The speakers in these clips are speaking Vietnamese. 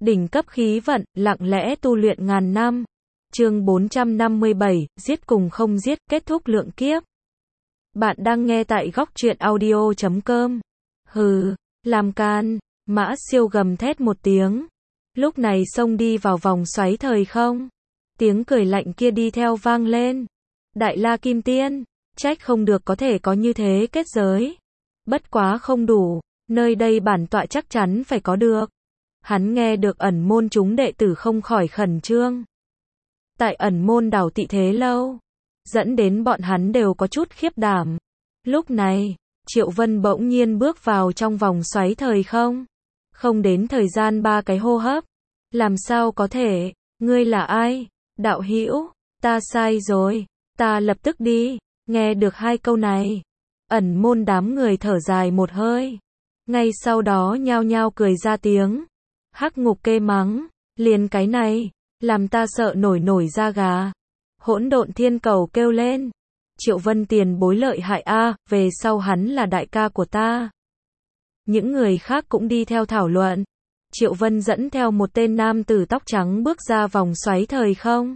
Đỉnh cấp khí vận, lặng lẽ tu luyện ngàn năm. Chương 457, giết cùng không giết, kết thúc lượng kiếp. Bạn đang nghe tại góc truyện audio.com. Hừ, làm can, Mã Siêu gầm thét một tiếng. Lúc này xông đi vào vòng xoáy thời không. Tiếng cười lạnh kia đi theo vang lên. Đại La Kim Tiên, trách không được có thể có như thế kết giới. Bất quá không đủ, nơi đây bản tọa chắc chắn phải có được. Hắn nghe được ẩn môn chúng đệ tử không khỏi khẩn trương. Tại ẩn môn đảo tị thế lâu, dẫn đến bọn hắn đều có chút khiếp đảm. Lúc này, Triệu Vân bỗng nhiên bước vào trong vòng xoáy thời không. Không đến thời gian 3 cái hô hấp. Làm sao có thể, ngươi là ai? Đạo hữu, ta sai rồi, ta lập tức đi. Nghe được 2 câu này, ẩn môn đám người thở dài một hơi. Ngay sau đó nhao nhao cười ra tiếng. Hắc Ngục kê mắng, liền cái này, làm ta sợ nổi da gà. Hỗn Độn Thiên Cầu kêu lên, Triệu Vân tiền bối lợi hại a, về sau hắn là đại ca của ta. Những người khác cũng đi theo thảo luận. Triệu Vân dẫn theo một tên nam tử tóc trắng bước ra vòng xoáy thời không.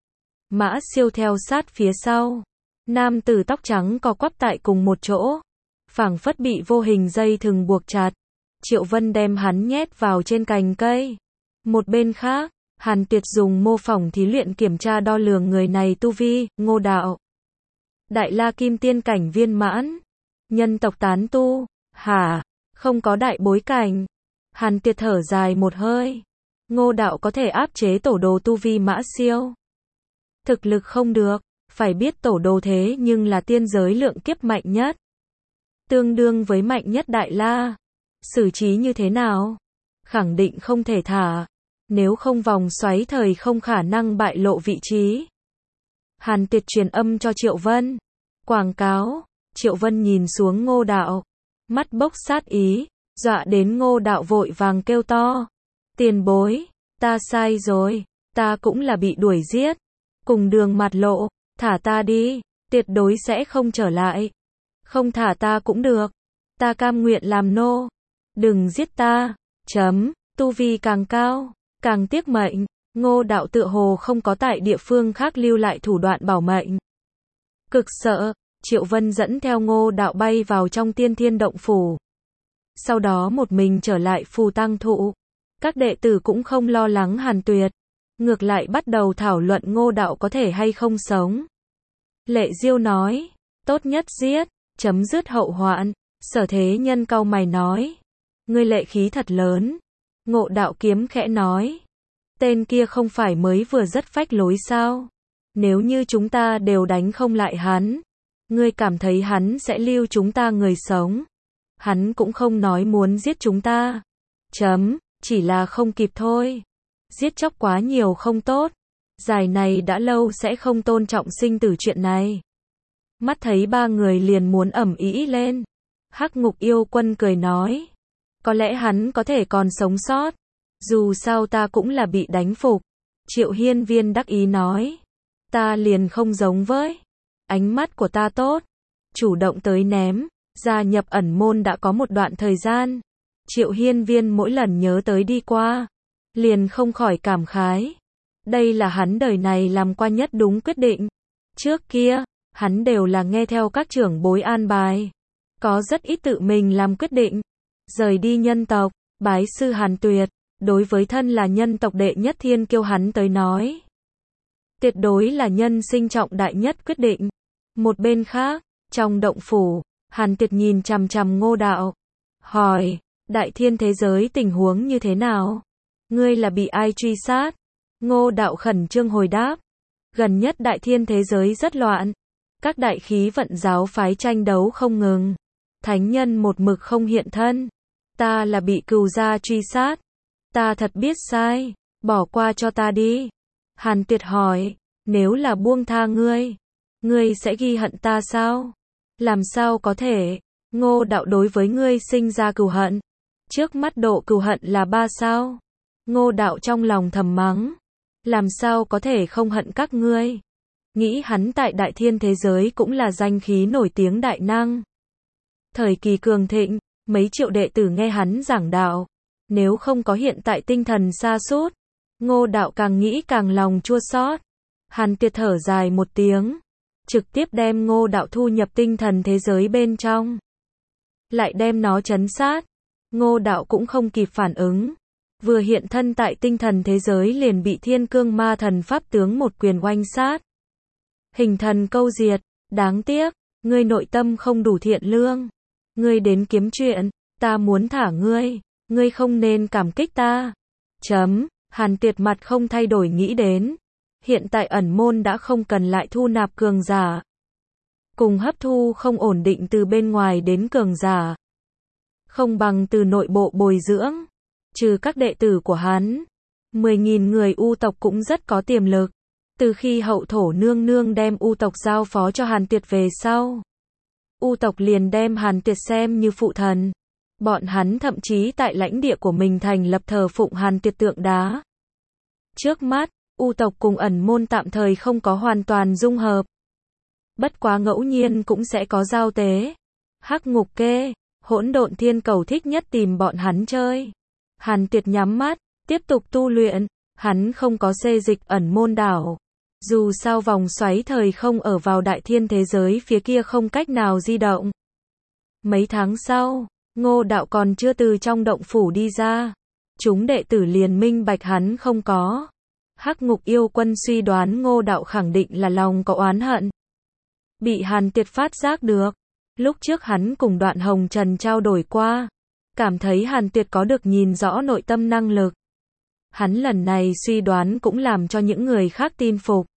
Mã Siêu theo sát phía sau. Nam tử tóc trắng co quắp tại cùng một chỗ, phảng phất bị vô hình dây thừng buộc chặt. Triệu Vân đem hắn nhét vào trên cành cây. Một bên khác, Hàn Tuyệt dùng mô phỏng thí luyện kiểm tra đo lường người này tu vi. Ngô Đạo, Đại La Kim Tiên cảnh viên mãn, nhân tộc tán tu. Hả, không có đại bối cảnh. Hàn Tuyệt thở dài một hơi. Ngô Đạo có thể áp chế tổ đồ tu vi Mã Siêu. Thực lực không được, phải biết tổ đồ thế nhưng là tiên giới lượng kiếp mạnh nhất, tương đương với mạnh nhất Đại La. Xử trí như thế nào? Khẳng định không thể thả. Nếu không vòng xoáy thời không khả năng bại lộ vị trí. Hàn Tuyệt truyền âm cho Triệu Vân. Quảng cáo. Triệu Vân nhìn xuống Ngô Đạo, mắt bốc sát ý, dọa đến Ngô Đạo vội vàng kêu to. Tiền bối, ta sai rồi, ta cũng là bị đuổi giết. Cùng đường mặt lộ, thả ta đi, tuyệt đối sẽ không trở lại. Không thả ta cũng được, ta cam nguyện làm nô. Đừng giết ta, tu vi càng cao, càng tiếc mệnh. Ngô Đạo tựa hồ không có tại địa phương khác lưu lại thủ đoạn bảo mệnh. Cực sợ, Triệu Vân dẫn theo Ngô Đạo bay vào trong Tiên Thiên động phủ. Sau đó một mình trở lại Phù Tăng Thụ. Các đệ tử cũng không lo lắng Hàn Tuyệt, ngược lại bắt đầu thảo luận Ngô Đạo có thể hay không sống. Lệ Diêu nói, tốt nhất giết, chấm dứt hậu hoạn. Sở Thế Nhân cau mày nói, ngươi lệ khí thật lớn. Ngộ Đạo kiếm khẽ nói, tên kia không phải mới vừa rất phách lối sao? Nếu như chúng ta đều đánh không lại hắn, ngươi cảm thấy hắn sẽ lưu chúng ta người sống? Hắn cũng không nói muốn giết chúng ta. Chỉ là không kịp thôi. Giết chóc quá nhiều không tốt. Giải này đã lâu sẽ không tôn trọng sinh tử chuyện này. Mắt thấy 3 người liền muốn ầm ĩ lên. Hắc Ngục yêu quân cười nói, có lẽ hắn có thể còn sống sót. Dù sao ta cũng là bị đánh phục. Triệu Hiên Viên đắc ý nói, ta liền không giống với. Ánh mắt của ta tốt. Chủ động tới ném. Gia nhập ẩn môn đã có một đoạn thời gian. Triệu Hiên Viên mỗi lần nhớ tới đi qua, liền không khỏi cảm khái. Đây là hắn đời này làm qua nhất đúng quyết định. Trước kia, hắn đều là nghe theo các trưởng bối an bài. Có rất ít tự mình làm quyết định. Rời đi nhân tộc, bái sư Hàn Tuyệt. Đối với thân là nhân tộc đệ nhất thiên kiêu hắn tới nói, tuyệt đối là nhân sinh trọng đại nhất quyết định. Một bên khác, trong động phủ, Hàn Tuyệt nhìn chằm chằm Ngô Đạo, hỏi, đại thiên thế giới tình huống như thế nào? Ngươi là bị ai truy sát? Ngô Đạo khẩn trương hồi đáp, gần nhất đại thiên thế giới rất loạn. Các đại khí vận giáo phái tranh đấu không ngừng. Thánh nhân một mực không hiện thân. Ta là bị cừu gia truy sát. Ta thật biết sai, bỏ qua cho ta đi. Hàn Tuyệt hỏi, nếu là buông tha ngươi sẽ ghi hận ta sao? Làm sao có thể? Ngô Đạo đối với ngươi sinh ra cừu hận. Trước mắt độ cừu hận là 3 sao. Ngô Đạo trong lòng thầm mắng, làm sao có thể không hận các ngươi? Nghĩ hắn tại đại thiên thế giới cũng là danh khí nổi tiếng đại năng. Thời kỳ cường thịnh, mấy triệu đệ tử nghe hắn giảng đạo, Nếu không có hiện tại tinh thần sa sút, Ngô Đạo càng nghĩ càng lòng chua xót. Hàn Tuyệt thở dài một tiếng, trực tiếp đem Ngô Đạo thu nhập tinh thần thế giới bên trong, lại đem nó trấn sát. Ngô Đạo cũng không kịp phản ứng, vừa hiện thân tại tinh thần thế giới liền bị Thiên Cương Ma Thần pháp tướng một quyền oanh sát. Hình thần câu diệt, đáng tiếc, ngươi nội tâm không đủ thiện lương. Ngươi đến kiếm chuyện, ta muốn thả ngươi, ngươi không nên cảm kích ta. Hàn Tuyệt mặt không thay đổi nghĩ đến, hiện tại ẩn môn đã không cần lại thu nạp cường giả, cùng hấp thu không ổn định từ bên ngoài đến cường giả, không bằng từ nội bộ bồi dưỡng. Trừ các đệ tử của hắn, 10.000 người U tộc cũng rất có tiềm lực. Từ khi hậu thổ nương nương đem U tộc giao phó cho Hàn Tuyệt về sau, U tộc liền đem Hàn Tuyệt xem như phụ thần. Bọn hắn thậm chí tại lãnh địa của mình thành lập thờ phụng Hàn Tuyệt tượng đá. Trước mắt, U tộc cùng ẩn môn tạm thời không có hoàn toàn dung hợp. Bất quá ngẫu nhiên cũng sẽ có giao tế. Hắc Ngục Kê, Hỗn Độn Thiên Cầu thích nhất tìm bọn hắn chơi. Hàn Tuyệt nhắm mắt, tiếp tục tu luyện. Hắn không có xê dịch ẩn môn đảo. Dù sao vòng xoáy thời không ở vào đại thiên thế giới phía kia không cách nào di động. Mấy tháng sau, Ngô Đạo còn chưa từ trong động phủ đi ra. Chúng đệ tử liền minh bạch hắn không có. Hắc Ngục Yêu Quân suy đoán Ngô Đạo khẳng định là lòng có oán hận. Bị Hàn Tuyệt phát giác được. Lúc trước hắn cùng Đoạn Hồng Trần trao đổi qua. Cảm thấy Hàn Tuyệt có được nhìn rõ nội tâm năng lực. Hắn lần này suy đoán cũng làm cho những người khác tin phục.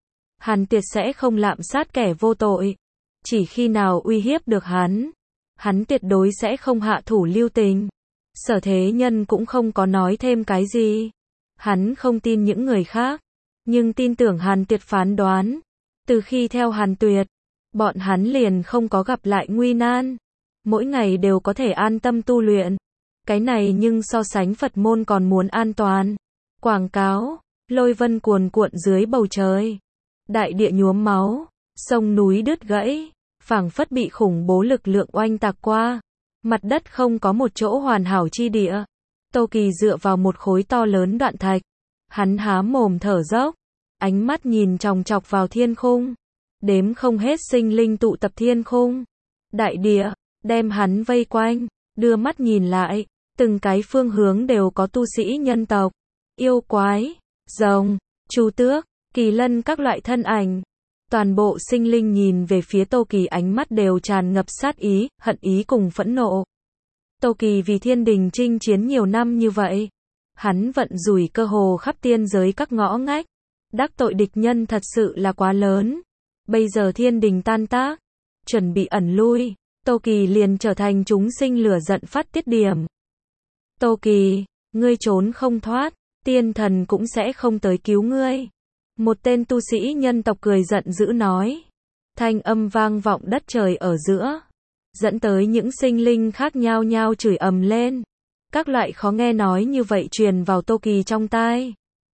Hàn Tuyệt sẽ không lạm sát kẻ vô tội. Chỉ khi nào uy hiếp được hắn tuyệt đối sẽ không hạ thủ lưu tình. Sở Thế Nhân cũng không có nói thêm cái gì. Hắn không tin những người khác, nhưng tin tưởng Hàn Tuyệt phán đoán. Từ khi theo Hàn Tuyệt, bọn hắn liền không có gặp lại nguy nan. Mỗi ngày đều có thể an tâm tu luyện. Cái này nhưng so sánh Phật môn còn muốn an toàn. Quảng cáo, lôi vân cuồn cuộn dưới bầu trời. Đại địa nhuốm máu, sông núi đứt gãy, phảng phất bị khủng bố lực lượng oanh tạc qua. Mặt đất không có một chỗ hoàn hảo chi địa. Tô Kỳ dựa vào một khối to lớn đoạn thạch. Hắn há mồm thở dốc, ánh mắt nhìn chòng chọc vào thiên khung. Đếm không hết sinh linh tụ tập thiên khung. Đại địa, đem hắn vây quanh, đưa mắt nhìn lại. Từng cái phương hướng đều có tu sĩ nhân tộc, yêu quái, rồng, chu tước, kỳ lân các loại thân ảnh. Toàn bộ sinh linh nhìn về phía Tô Kỳ ánh mắt đều tràn ngập sát ý, hận ý cùng phẫn nộ. Tô Kỳ vì thiên đình chinh chiến nhiều năm như vậy. Hắn vận rủi cơ hồ khắp tiên giới các ngõ ngách. Đắc tội địch nhân thật sự là quá lớn. Bây giờ thiên đình tan tác, chuẩn bị ẩn lui, Tô Kỳ liền trở thành chúng sinh lửa giận phát tiết điểm. Tô Kỳ, ngươi trốn không thoát, tiên thần cũng sẽ không tới cứu ngươi. Một tên tu sĩ nhân tộc cười giận dữ nói. Thanh âm vang vọng đất trời ở giữa, dẫn tới những sinh linh khác nhao nhao chửi ầm lên. Các loại khó nghe nói như vậy truyền vào Tô Kỳ trong tai.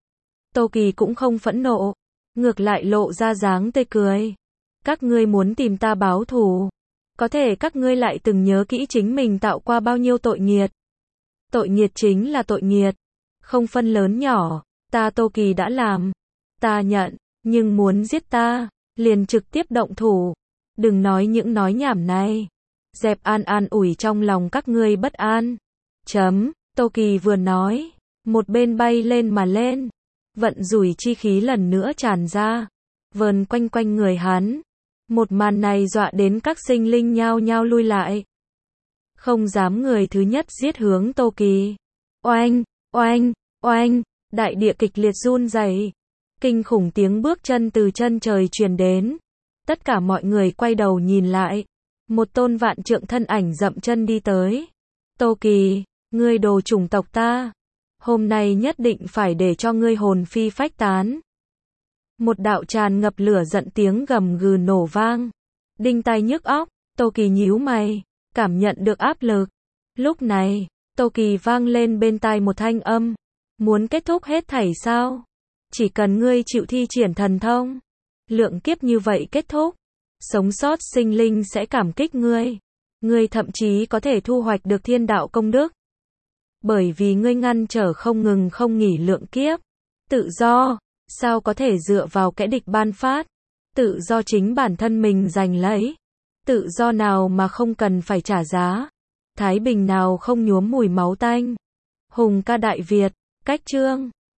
Tô Kỳ cũng không phẫn nộ, ngược lại lộ ra dáng tươi cười. Các ngươi muốn tìm ta báo thù, có thể các ngươi lại từng nhớ kỹ chính mình tạo qua bao nhiêu tội nghiệt. Tội nghiệt chính là tội nghiệt, không phân lớn nhỏ, ta Tô Kỳ đã làm, ta nhận, nhưng muốn giết ta, liền trực tiếp động thủ. Đừng nói những nói nhảm này, dẹp an ủi trong lòng các ngươi bất an. Tô Kỳ vừa nói, một bên bay lên mà lên, vận rủi chi khí lần nữa tràn ra, vờn quanh quanh người hắn. Một màn này dọa đến các sinh linh nhao nhao lui lại. Không dám người thứ nhất giết hướng Tô Kỳ. Oanh, oanh, oanh, đại địa kịch liệt run rẩy. Kinh khủng tiếng bước chân từ chân trời truyền đến. Tất cả mọi người quay đầu nhìn lại. Một tôn vạn trượng thân ảnh dậm chân đi tới. Tô Kỳ, ngươi đồ chủng tộc ta. Hôm nay nhất định phải để cho ngươi hồn phi phách tán. Một đạo tràn ngập lửa giận tiếng gầm gừ nổ vang. Đinh tai nhức óc, Tô Kỳ nhíu mày, cảm nhận được áp lực. Lúc này, Tô Kỳ vang lên bên tai một thanh âm. Muốn kết thúc hết thảy sao? Chỉ cần ngươi chịu thi triển thần thông, lượng kiếp như vậy kết thúc, sống sót sinh linh sẽ cảm kích ngươi. Ngươi thậm chí có thể thu hoạch được thiên đạo công đức. Bởi vì ngươi ngăn trở không ngừng không nghỉ lượng kiếp. Tự do, sao có thể dựa vào kẻ địch ban phát? Tự do chính bản thân mình giành lấy. Tự do nào mà không cần phải trả giá? Thái bình nào không nhuốm mùi máu tanh? Hùng ca Đại Việt, cách chương